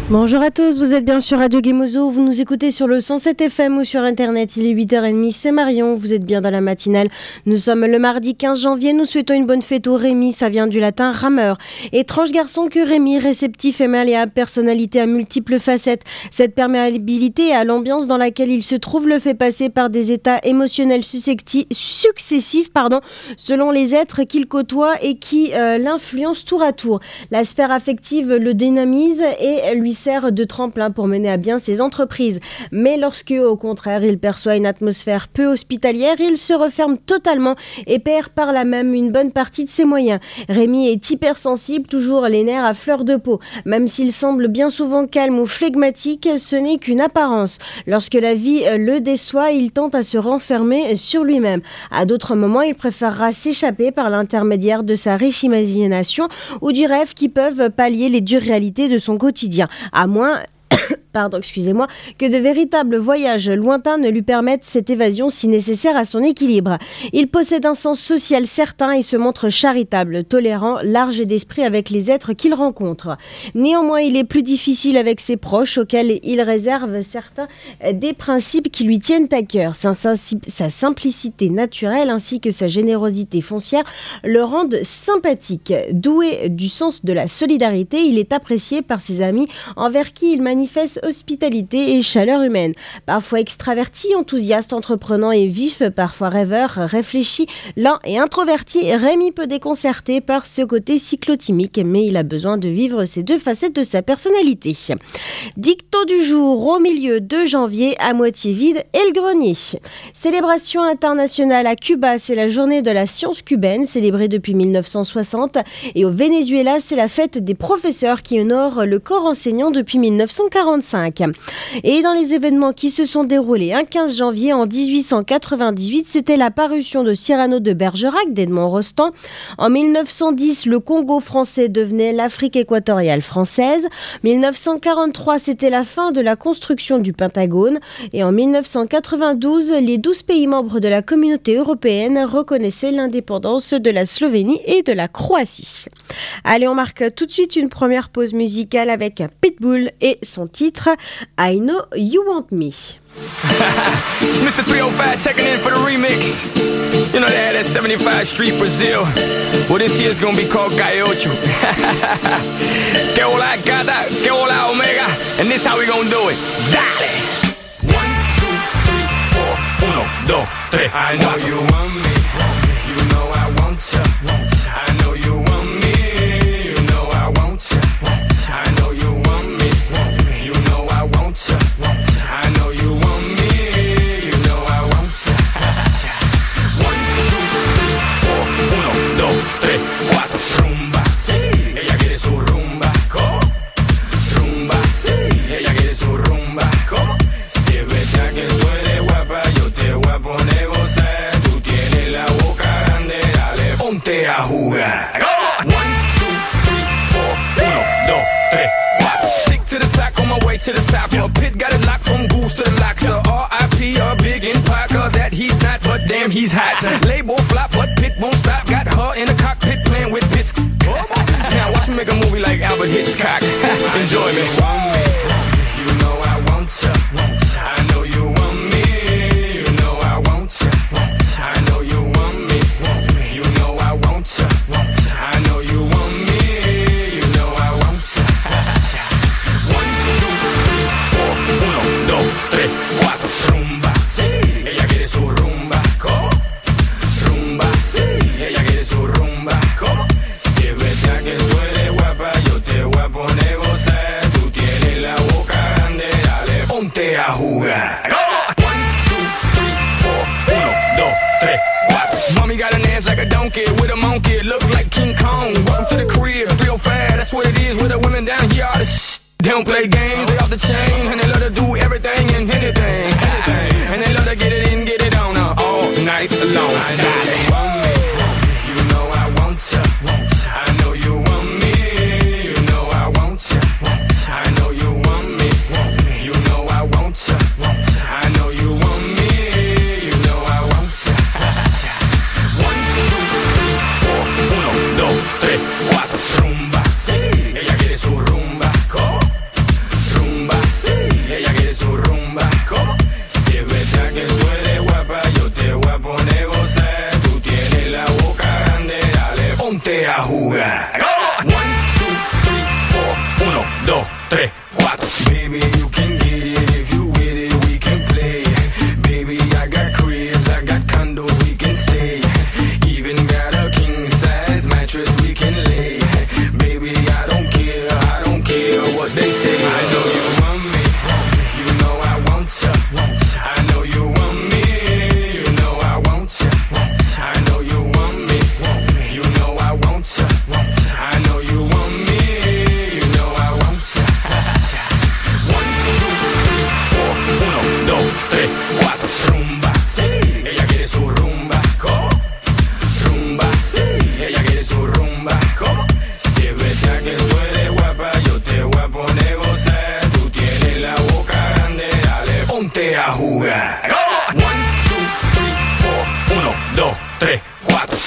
Bonjour à tous, vous êtes bien sur Radio Gemozo, vous nous écoutez sur le 107 FM ou sur internet, il est 8h30, c'est Marion, vous êtes bien dans la matinale. Nous sommes le mardi 15 janvier, nous souhaitons une bonne fête au Rémi, ça vient du latin rameur. Étrange garçon que Rémi, réceptif et malléable, personnalité à multiples facettes. Cette perméabilité à l'ambiance dans laquelle il se trouve le fait passer par des états émotionnels successifs, selon les êtres qu'il côtoie et qui l'influencent tour à tour. La sphère affective le dynamise et lui sert de tremplin pour mener à bien ses entreprises. Mais lorsque, au contraire, il perçoit une atmosphère peu hospitalière, il se referme totalement et perd par là même une bonne partie de ses moyens. Rémi est hypersensible, toujours les nerfs à fleur de peau. Même s'il semble bien souvent calme ou flegmatique, ce n'est qu'une apparence. Lorsque la vie le déçoit, il tente à se renfermer sur lui-même. À d'autres moments, il préférera s'échapper par l'intermédiaire de sa riche imagination ou du rêve qui peuvent pallier les dures réalités de son quotidien. À moins que de véritables voyages lointains ne lui permettent cette évasion si nécessaire à son équilibre. Il possède un sens social certain et se montre charitable, tolérant, large d'esprit avec les êtres qu'il rencontre. Néanmoins, il est plus difficile avec ses proches auxquels il réserve certains des principes qui lui tiennent à cœur. Sa simplicité naturelle ainsi que sa générosité foncière le rendent sympathique. Doué du sens de la solidarité, il est apprécié par ses amis envers qui il manifeste hospitalité et chaleur humaine. Parfois extraverti, enthousiaste, entreprenant et vif, parfois rêveur, réfléchi, lent et introverti, Rémi peut déconcerter par ce côté cyclotimique, mais il a besoin de vivre ces deux facettes de sa personnalité. Dicton du jour, au milieu de janvier, à moitié vide et le grenier. Célébration internationale à Cuba, c'est la journée de la science cubaine, célébrée depuis 1960, et au Venezuela, c'est la fête des professeurs qui honore le corps enseignant depuis 1945. Et dans les événements qui se sont déroulés un 15 janvier en 1898, c'était la parution de Cyrano de Bergerac d'Edmond Rostand. En 1910, le Congo français devenait l'Afrique équatoriale française. 1943, c'était la fin de la construction du Pentagone. Et en 1992, les 12 pays membres de la communauté européenne reconnaissaient l'indépendance de la Slovénie et de la Croatie. Allez, on marque tout de suite une première pause musicale avec Pitbull et son titre I Know You Want Me. It's Mr. 305 checking in for the remix. You know they had that 75 Street Brazil. Well, this year's gonna be called Gaiocho. Que hola gata, que hola omega. And this how we gonna do it. Dale! 1, 2, 3, 4, 1, 2, 3. I know you want me. You know I want ya. I know you want me. You know I want ya. I know you want me. You know I want ya. I know you want me. You know I want ya. 1, 2, 3, 4, 1, 2, 3, 4. Rumba, ella quiere su rumba. ¿Cómo? Rumba, ella quiere su rumba. ¿Cómo? Si es verdad que tú eres guapa, yo te voy a poner gozar. Tú tienes la boca grande, dale, ponte a jugar. 1, 2, 3, 4, 1, 2, 3, 4. Stick to the track on my way to the top. Your pit got it locked from goose to the lock. So R.I.P. a big impact that he's not, but damn he's hot. Label flop, but Pit won't stop. Got her in the cockpit playing with bits. Now watch me make a movie like Albert Hitchcock. Enjoy me. You know I want ya. I know you want me. You know I want ya. I know you want me. You know I want ya. I know you want me. You know I want ya. 1, 2, 3, 4, 1, 2, 3, 4. Rumba, ella quiere su rumba. ¿Cómo? Rumba, ella quiere su rumba. ¿Cómo? Si es verdad que tú eres guapa, yo te voy a poner gozar. Tú tienes la boca grande, dale, ponte a jugar. 1, 2, 3, 4, 1, 2, 3, 4. Mommy got an ass like a donkey with a monkey, look like King Kong. Welcome to the crib, 305, that's what it is. With the women down here, all the they don't play games, they off the chain, and they love to do everything and anything. And they love to get it in, get it on all night long. I know you want me, you know I want ya. I know you want me, you know I want ya. I know you want me, you know I want ya. I know you want me, you know I want ya. 1, 2, 3, 4, 1, 2, 3, 4. Rumba, ella quiere su rumba. ¿Cómo? ponte a jugar. Come on. 1, 2, 3, 4, 1, 2, 3, 4.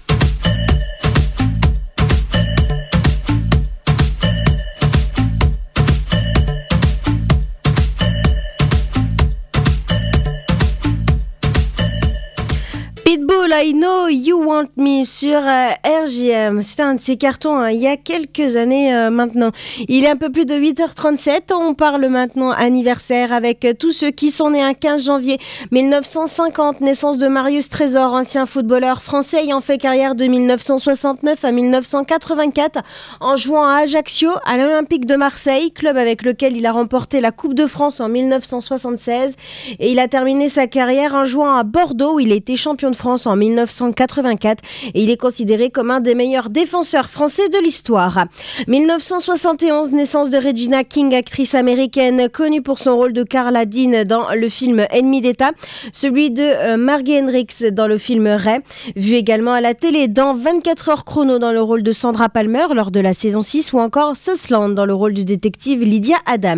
Pitbull, I Know You Want Me sur RJM. C'était un de ces cartons il y a quelques années maintenant. Il est un peu plus de 8h37. On parle maintenant anniversaire avec tous ceux qui sont nés un 15 janvier 1950. Naissance de Marius Trésor, ancien footballeur français ayant fait carrière de 1969 à 1984 en jouant à Ajaccio, à l'Olympique de Marseille, club avec lequel il a remporté la Coupe de France en 1976. Et il a terminé sa carrière en jouant à Bordeaux où il a été champion de France en 1984 et il est considéré comme un des meilleurs défenseurs français de l'histoire. 1971, naissance de Regina King, actrice américaine connue pour son rôle de Carla Dean dans le film Ennemi d'État, celui de Margie Hendricks dans le film Ray, vu également à la télé dans 24 heures chrono dans le rôle de Sandra Palmer lors de la saison 6 ou encore Susland dans le rôle du détective Lydia Adams.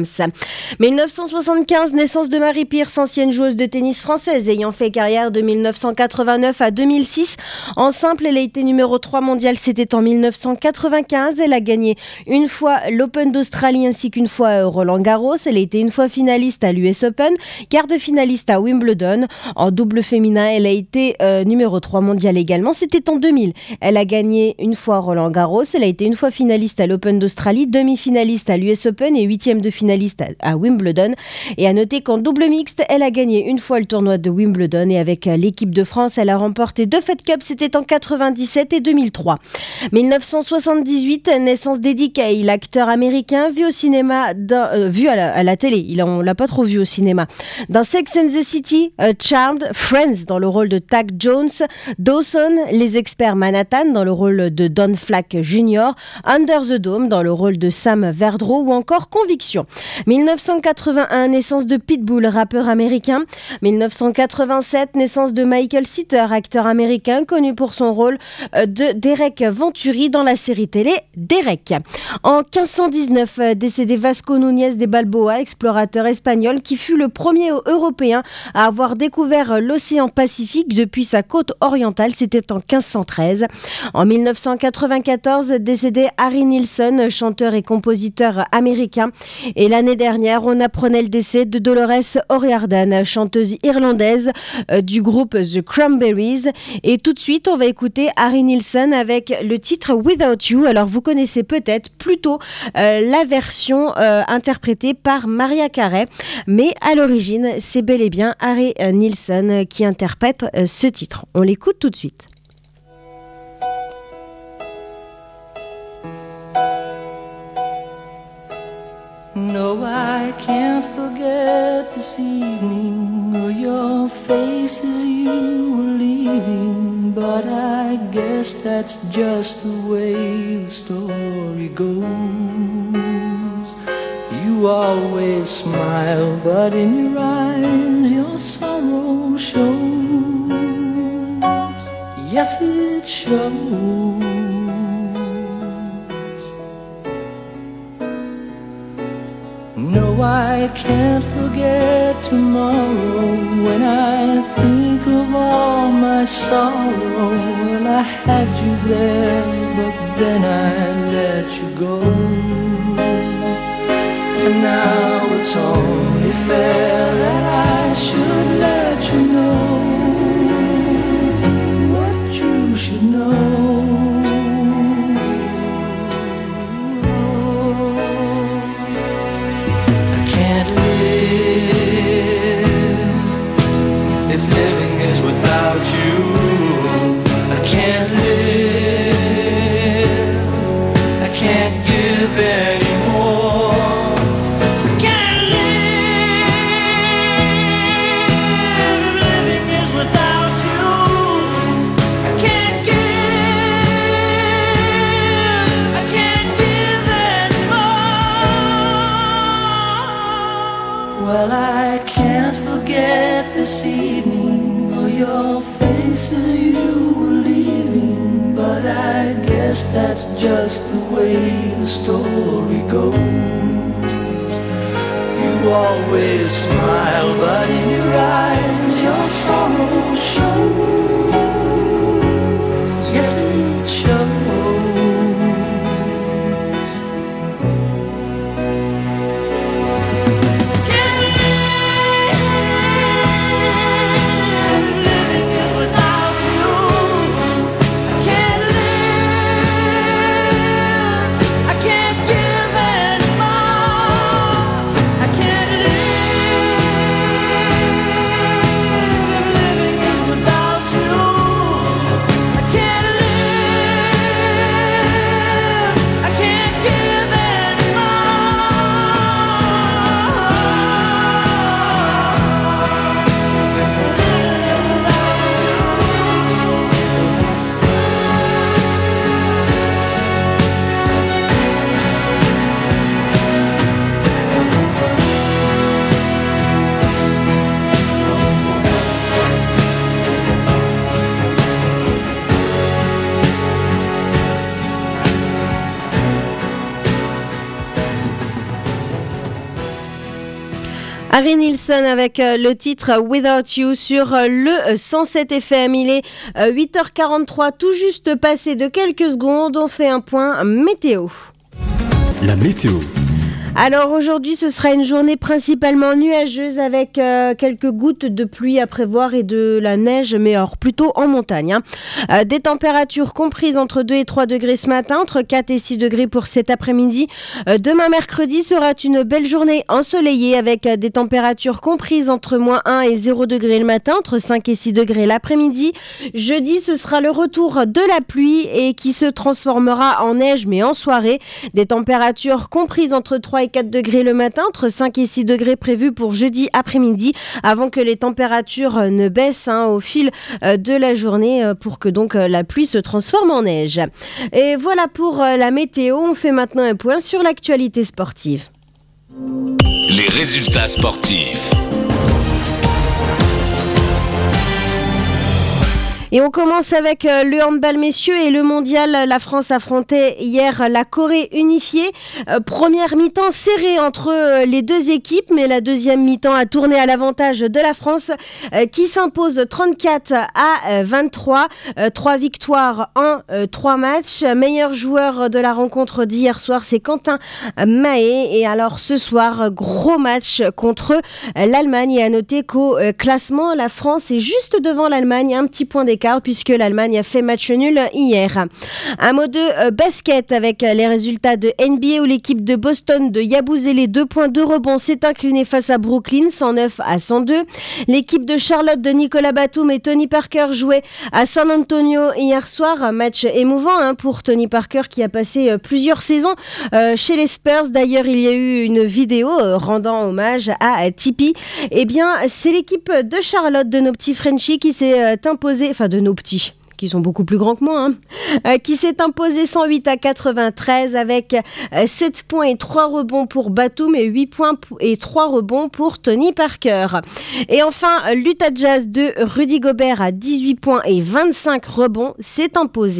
1975, naissance de Marie Pierce, ancienne joueuse de tennis française ayant fait carrière de 1989 à 2006. En simple, elle a été numéro 3 mondial, c'était en 1995. Elle a gagné une fois l'Open d'Australie ainsi qu'une fois Roland Garros. Elle a été une fois finaliste à l'US Open, quart de finaliste à Wimbledon. En double féminin, elle a été numéro 3 mondial également, c'était en 2000. Elle a gagné une fois Roland Garros. Elle a été une fois finaliste à l'Open d'Australie, demi-finaliste à l'US Open et huitième de finaliste à Wimbledon. Et à noter qu'en double mixte, elle a gagné une fois le tournoi de Wimbledon et avec l'équipe de France, elle a remporté 2 Fed Cup, c'était en 97 et 2003. 1978, naissance d'Eddie Kaye, l'acteur américain vu au cinéma, vu à la télé, on l'a pas trop vu au cinéma, dans Sex and the City, Charmed, Friends dans le rôle de Tack Jones, Dawson, Les Experts Manhattan dans le rôle de Don Flack Jr., Under the Dome dans le rôle de Sam Verdreau ou encore Conviction. 1981, naissance de Pitbull, rappeur américain. 1987, naissance de Michael Sitter, acteur américain connu pour son rôle de Derek Venturi dans la série télé Derek. En 1519, décédé Vasco Núñez de Balboa, explorateur espagnol qui fut le premier européen à avoir découvert l'océan Pacifique depuis sa côte orientale, c'était en 1513. En 1994, décédé Harry Nilsson, chanteur et compositeur américain. Et l'année dernière, on apprenait le décès de Dolores O'Riordan, chanteuse irlandaise du groupe The Cranberries. Et tout de suite, on va écouter Harry Nilsson avec le titre Without You. Alors, vous connaissez peut-être plutôt la version interprétée par Mariah Carey, mais à l'origine, c'est bel et bien Harry Nilsson qui interprète ce titre. On l'écoute tout de suite. No, I can't forget this evening or your face as you were leaving, but I guess that's just the way the story goes. You always smile, but in your eyes your sorrow shows. Yes, it shows. No, I can't forget tomorrow when I think of all my sorrow. Well, I had you there, but then I let you go. And now it's only fair that I should let you know what you should know. Well, I can't forget this evening or your face as you were leaving, but I guess that's just the way the story goes. You always smile, but in your eyes your sorrow shows. Yes, it shows. Harry Nilsson avec le titre Without You sur le 107 FM. Il est 8h43, tout juste passé de quelques secondes. On fait un point météo. La météo. Alors aujourd'hui, ce sera une journée principalement nuageuse avec quelques gouttes de pluie à prévoir et de la neige, mais alors plutôt en montagne. Des températures comprises entre 2 et 3 degrés ce matin, entre 4 et 6 degrés pour cet après-midi. Demain mercredi sera une belle journée ensoleillée avec des températures comprises entre moins 1 et 0 degrés le matin, entre 5 et 6 degrés l'après-midi. Jeudi, ce sera le retour de la pluie et qui se transformera en neige mais en soirée. Des températures comprises entre 3 et 4 degrés le matin, entre 5 et 6 degrés prévus pour jeudi après-midi, avant que les températures ne baissent au fil de la journée pour que donc la pluie se transforme en neige. Et voilà pour la météo. On fait maintenant un point sur l'actualité sportive. Les résultats sportifs. Et on commence avec le handball messieurs et le mondial. La France affrontait hier la Corée unifiée. Première mi-temps serrée entre les deux équipes, mais la deuxième mi-temps a tourné à l'avantage de la France qui s'impose 34-23. 3 victoires en 3 matchs. Meilleur joueur de la rencontre d'hier soir, c'est Quentin Mahé. Et alors ce soir, gros match contre l'Allemagne. Et à noter qu'au classement, la France est juste devant l'Allemagne, un petit point d'écart puisque l'Allemagne a fait match nul hier. Un mot de basket avec les résultats de NBA où l'équipe de Boston de Yabusele 2 points 2 rebonds s'est inclinée face à Brooklyn 109-102. L'équipe de Charlotte de Nicolas Batum et Tony Parker jouaient à San Antonio hier soir. Un match émouvant pour Tony Parker qui a passé plusieurs saisons chez les Spurs. D'ailleurs, il y a eu une vidéo rendant hommage à Tipeee. Eh bien, c'est l'équipe de Charlotte de nos petits Frenchies qui s'est imposée, de nos petits, qui sont beaucoup plus grands que moi, qui s'est imposé 108-93 avec 7 points et 3 rebonds pour Batum et 8 points et 3 rebonds pour Tony Parker. Et enfin, l'Utah Jazz de Rudy Gobert à 18 points et 25 rebonds s'est imposé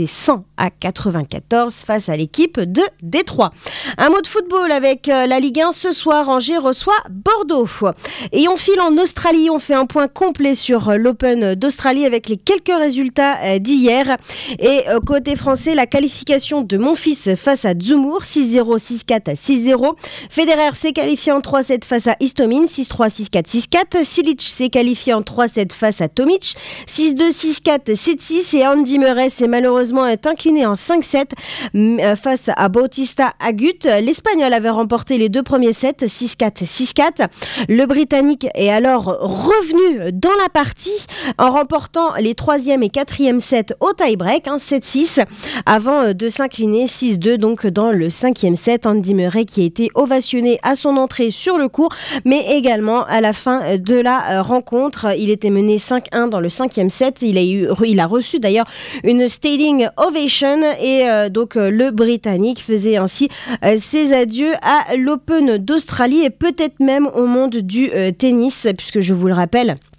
100-94 face à l'équipe de Détroit. Un mot de football avec la Ligue 1 ce soir. Angers reçoit Bordeaux. Et on file en Australie. On fait un point complet sur l'Open d'Australie avec les quelques résultats d'hier. Et côté français, la qualification de Monfils face à Zemmour, 6-0, 6-4, 6-0. Federer s'est qualifié en 3-7 face à Istomin, 6-3, 6-4, 6-4. Silic s'est qualifié en 3-7 face à Tomic, 6-2, 6-4, 7-6. Et Andy Murray s'est malheureusement incliné en 5-7 face à Bautista Agut. L'Espagnol avait remporté les deux premiers sets, 6-4, 6-4. Le Britannique est alors revenu dans la partie en remportant les 3e et 4e sets au tie-break, 7-6, avant de s'incliner 6-2 donc dans le 5e set. Andy Murray qui a été ovationné à son entrée sur le court, mais également à la fin de la rencontre. Il était mené 5-1 dans le 5e set. Il a reçu d'ailleurs une standing ovation et donc le Britannique faisait ainsi ses adieux à l'Open d'Australie et peut-être même au monde du tennis, puisque je vous le rappelle,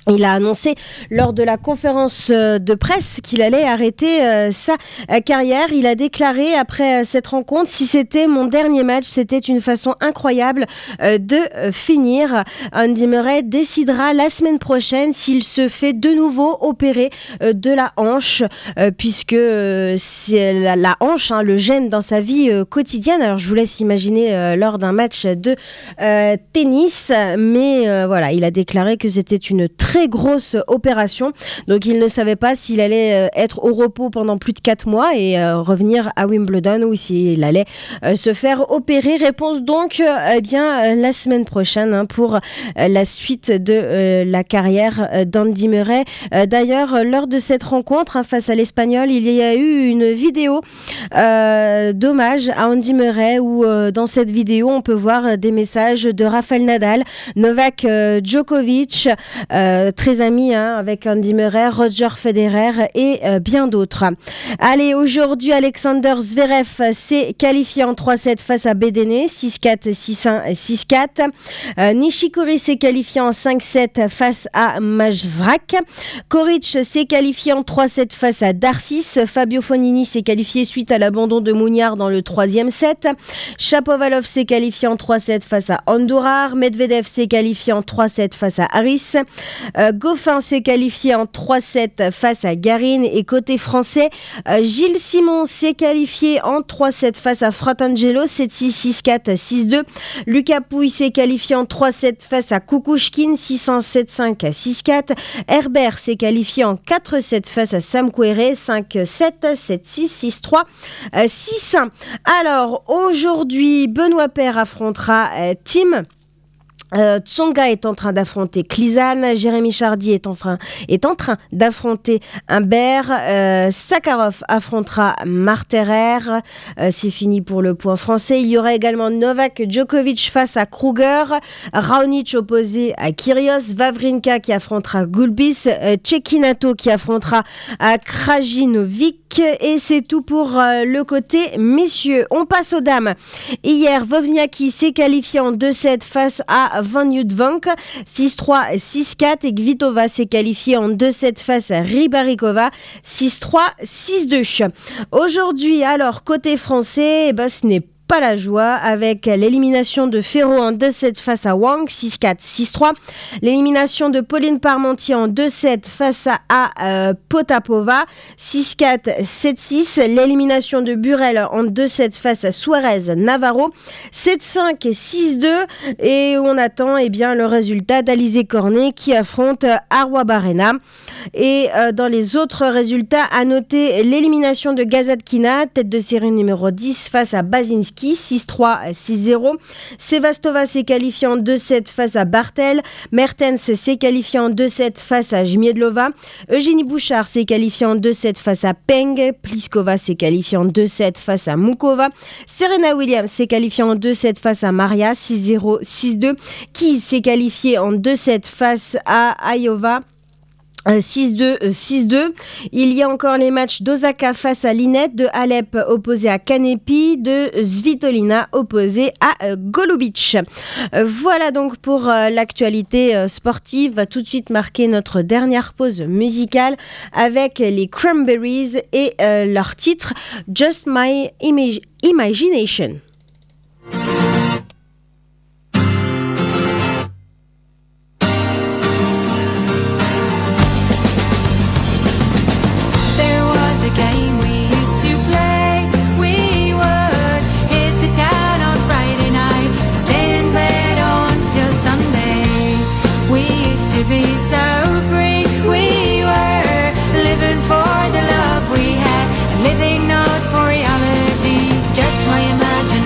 Il a annoncé lors de la conférence de presse qu'il allait arrêter sa carrière. Il a déclaré après cette rencontre: si c'était mon dernier match, c'était une façon incroyable de finir. Andy Murray décidera la semaine prochaine s'il se fait de nouveau opérer de la hanche, puisque c'est la hanche le gêne dans sa vie quotidienne. Alors je vous laisse imaginer lors d'un match de tennis, mais voilà, il a déclaré que c'était une très grosse opération, donc il ne savait pas s'il allait être au repos pendant plus de 4 mois et revenir à Wimbledon ou s'il allait se faire opérer. Réponse donc la semaine prochaine pour la suite de la carrière d'Andy Murray. D'ailleurs, lors de cette rencontre face à l'Espagnol, il y a eu une vidéo d'hommage à Andy Murray où dans cette vidéo on peut voir des messages de Rafael Nadal, Novak Djokovic, très ami avec Andy Murray, Roger Federer et bien d'autres. Allez, aujourd'hui, Alexander Zverev s'est qualifié en 3-7 face à Bedene, 6-4, 6-1, 6-4. Nishikori s'est qualifié en 5-7 face à Majrak. Koric s'est qualifié en 3-7 face à Darcis. Fabio Fognini s'est qualifié suite à l'abandon de Mouniard dans le 3e set. Shapovalov s'est qualifié en 3-7 face à Andujar. Medvedev s'est qualifié en 3-7 face à Harris. Goffin s'est qualifié en 3-7 face à Garin. Et côté français, Gilles Simon s'est qualifié en 3-7 face à Fratangelo, 7-6, 6-4, 6-2. Lucas Pouille s'est qualifié en 3-7 face à Kukushkin, 6-1, 7-5, 6-4. Herbert s'est qualifié en 4-7 face à Sam Querrey, 5-7, 7-6, 6-3, 6-1. Alors, aujourd'hui, Benoît Paire affrontera Tim. Tsonga est en train d'affronter Klizan, Jérémy Chardy est en train d'affronter Humbert, Sakharov affrontera Marterer, c'est fini pour le point français. Il y aura également Novak Djokovic face à Kruger, Raonic opposé à Kyrgios, Wawrinka qui affrontera Gulbis, Cecchinato qui affrontera Krajinovic. Et c'est tout pour le côté messieurs. On passe aux dames. Hier, Wozniacki s'est qualifié en 2-7 face à Van Uytvanck, 6-3, 6-4. Et Kvitova s'est qualifiée en 2-7 face à Rybarikova, 6-3, 6-2. Aujourd'hui, alors, côté français, ce n'est pas la joie avec l'élimination de Ferro en 2-7 face à Wang, 6-4, 6-3. L'élimination de Pauline Parmentier en 2-7 face à Potapova, 6-4, 7-6. L'élimination de Burel en 2-7 face à Suarez Navarro, 7-5, 6-2. Et on attend le résultat d'Alizé Cornet qui affronte Arwa Barrena. Et dans les autres résultats, à noter l'élimination de Gazadkina, tête de série numéro 10 face à Basinski, 6-3, 6-0. Sevastova s'est qualifiée en 2-7 face à Bartel. Mertens s'est qualifiée en 2-7 face à Jmiedlova. Eugénie Bouchard s'est qualifiée en 2-7 face à Peng. Pliskova s'est qualifiée en 2-7 face à Mukova. Serena Williams s'est qualifiée en 2-7 face à Maria, 6-0, 6-2. Keys s'est qualifiée en 2-7 face à Ayova. 6-2, 6-2. Il y a encore les matchs d'Osaka face à Linette, de Alep opposé à Kanepi, de Svitolina opposé à Golubic. Voilà donc pour l'actualité sportive. Va tout de suite marquer notre dernière pause musicale avec les Cranberries et leur titre Just My Imagination. Be so free, we were living for the love we had, and living not for reality, just my imagination.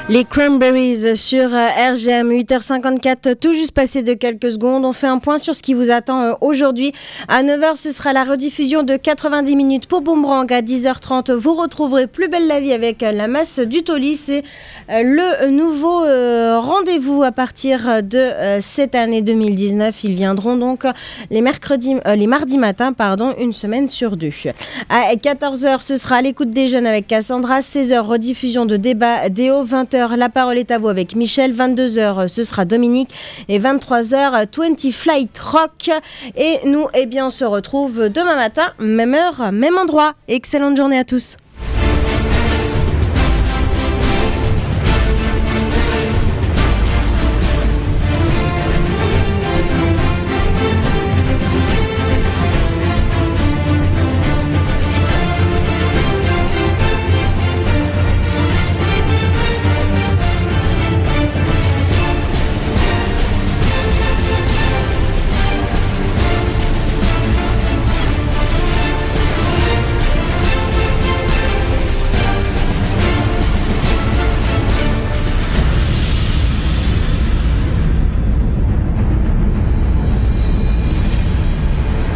Les Cranberries sur RGM, 8h54, tout juste passé de quelques secondes. On fait un point sur ce qui vous attend aujourd'hui. À 9h, ce sera la rediffusion de 90 minutes pour Boomerang. À 10h30, vous retrouverez Plus belle la vie avec la masse du Taulis. C'est le nouveau rendez-vous à partir de cette année 2019. Ils viendront donc les mardis matins, une semaine sur deux. À 14h, ce sera l'écoute des jeunes avec Cassandra. 16h, rediffusion de débat Déo. 20h, la parole est à vous avec Michel. 22h, ce sera Dominique. Et 23h, 20 Flight Rock. Et nous, on se retrouve demain matin, même heure, même endroit. Excellente journée à tous.